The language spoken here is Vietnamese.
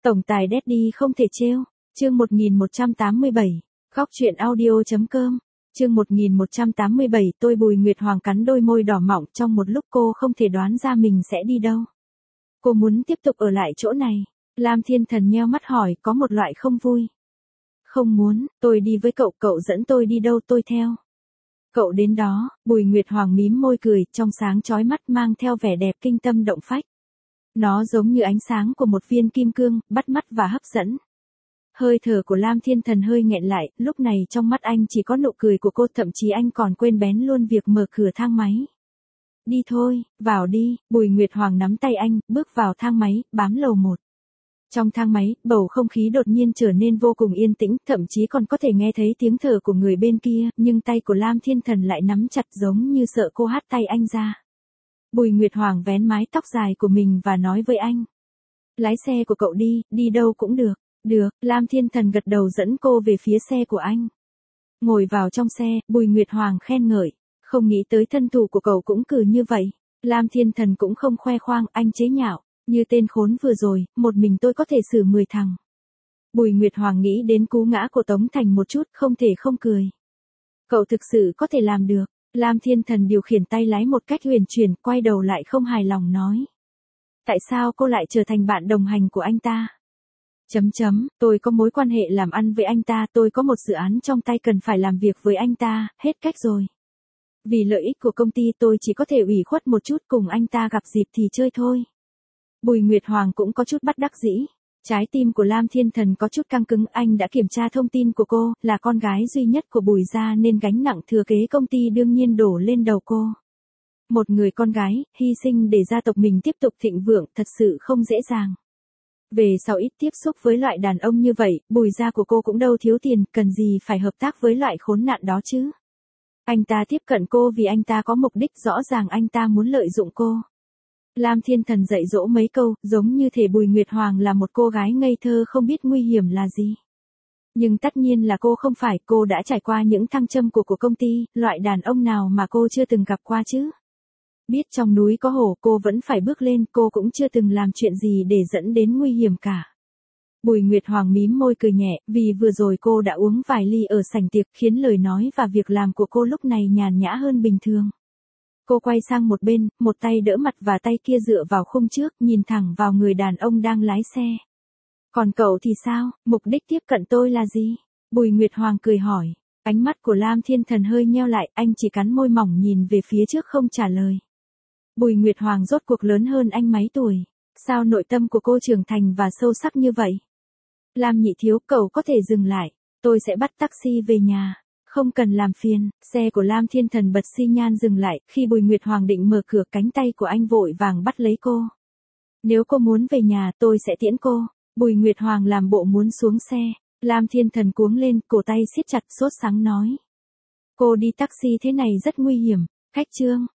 Tổng tài Daddy không thể trêu. Chương 1187. Khóc chuyện audio.com. Chương 1187, tôi Bùi Nguyệt Hoàng cắn đôi môi đỏ mọng, trong một lúc cô không thể đoán ra mình sẽ đi đâu. Cô muốn tiếp tục ở lại chỗ này. Lam Thiên Thần nheo mắt hỏi, có một loại không vui. Không muốn, tôi đi với cậu, cậu dẫn tôi đi đâu tôi theo. Cậu đến đó. Bùi Nguyệt Hoàng mím môi cười, trong sáng chói mắt mang theo vẻ đẹp kinh tâm động phách. Nó giống như ánh sáng của một viên kim cương, bắt mắt và hấp dẫn. Hơi thở của Lam Thiên Thần hơi nghẹn lại, lúc này trong mắt anh chỉ có nụ cười của cô, thậm chí anh còn quên bén luôn việc mở cửa thang máy. Đi thôi, vào đi. Bùi Nguyệt Hoàng nắm tay anh, bước vào thang máy, bám lầu 1. Trong thang máy, bầu không khí đột nhiên trở nên vô cùng yên tĩnh, thậm chí còn có thể nghe thấy tiếng thở của người bên kia, nhưng tay của Lam Thiên Thần lại nắm chặt giống như sợ cô hất tay anh ra. Bùi Nguyệt Hoàng vén mái tóc dài của mình và nói với anh. Lái xe của cậu đi, đi đâu cũng được. Được, Lam Thiên Thần gật đầu dẫn cô về phía xe của anh. Ngồi vào trong xe, Bùi Nguyệt Hoàng khen ngợi. Không nghĩ tới thân thủ của cậu cũng cừ như vậy. Lam Thiên Thần cũng không khoe khoang, anh chế nhạo. Như tên khốn vừa rồi, một mình tôi có thể xử 10 thằng. Bùi Nguyệt Hoàng nghĩ đến cú ngã của Tống Thành một chút, không thể không cười. Cậu thực sự có thể làm được. Lam Thiên Thần điều khiển tay lái một cách huyền chuyển, quay đầu lại không hài lòng nói. Tại sao cô lại trở thành bạn đồng hành của anh ta? Tôi có mối quan hệ làm ăn với anh ta, tôi có một dự án trong tay cần phải làm việc với anh ta, hết cách rồi. Vì lợi ích của công ty tôi chỉ có thể ủy khuất một chút, cùng anh ta gặp dịp thì chơi thôi. Bùi Nguyệt Hoàng cũng có chút bất đắc dĩ. Trái tim của Lam Thiên Thần có chút căng cứng, anh đã kiểm tra thông tin của cô, là con gái duy nhất của Bùi gia nên gánh nặng thừa kế công ty đương nhiên đổ lên đầu cô. Một người con gái, hy sinh để gia tộc mình tiếp tục thịnh vượng, thật sự không dễ dàng. Về sau ít tiếp xúc với loại đàn ông như vậy, Bùi gia của cô cũng đâu thiếu tiền, cần gì phải hợp tác với loại khốn nạn đó chứ. Anh ta tiếp cận cô vì anh ta có mục đích rõ ràng, anh ta muốn lợi dụng cô. Lam Thiên Thần dạy dỗ mấy câu, giống như thể Bùi Nguyệt Hoàng là một cô gái ngây thơ không biết nguy hiểm là gì. Nhưng tất nhiên là cô không phải, cô đã trải qua những thăng trầm của công ty, loại đàn ông nào mà cô chưa từng gặp qua chứ. Biết trong núi có hổ cô vẫn phải bước lên, cô cũng chưa từng làm chuyện gì để dẫn đến nguy hiểm cả. Bùi Nguyệt Hoàng mím môi cười nhẹ, vì vừa rồi cô đã uống vài ly ở sảnh tiệc khiến lời nói và việc làm của cô lúc này nhàn nhã hơn bình thường. Cô quay sang một bên, một tay đỡ mặt và tay kia dựa vào khung trước, nhìn thẳng vào người đàn ông đang lái xe. Còn cậu thì sao, mục đích tiếp cận tôi là gì? Bùi Nguyệt Hoàng cười hỏi. Ánh mắt của Lam Thiên Thần hơi nheo lại, anh chỉ cắn môi mỏng nhìn về phía trước không trả lời. Bùi Nguyệt Hoàng rốt cuộc lớn hơn anh mấy tuổi. Sao nội tâm của cô trưởng thành và sâu sắc như vậy? Lam nhị thiếu, cậu có thể dừng lại. Tôi sẽ bắt taxi về nhà. Không cần làm phiền. Xe của Lam Thiên Thần bật xi nhan dừng lại, khi Bùi Nguyệt Hoàng định mở cửa, cánh tay của anh vội vàng bắt lấy cô. Nếu cô muốn về nhà, tôi sẽ tiễn cô. Bùi Nguyệt Hoàng làm bộ muốn xuống xe. Lam Thiên Thần cuống lên, cổ tay siết chặt, sốt sắng nói. Cô đi taxi thế này rất nguy hiểm. Khách trương,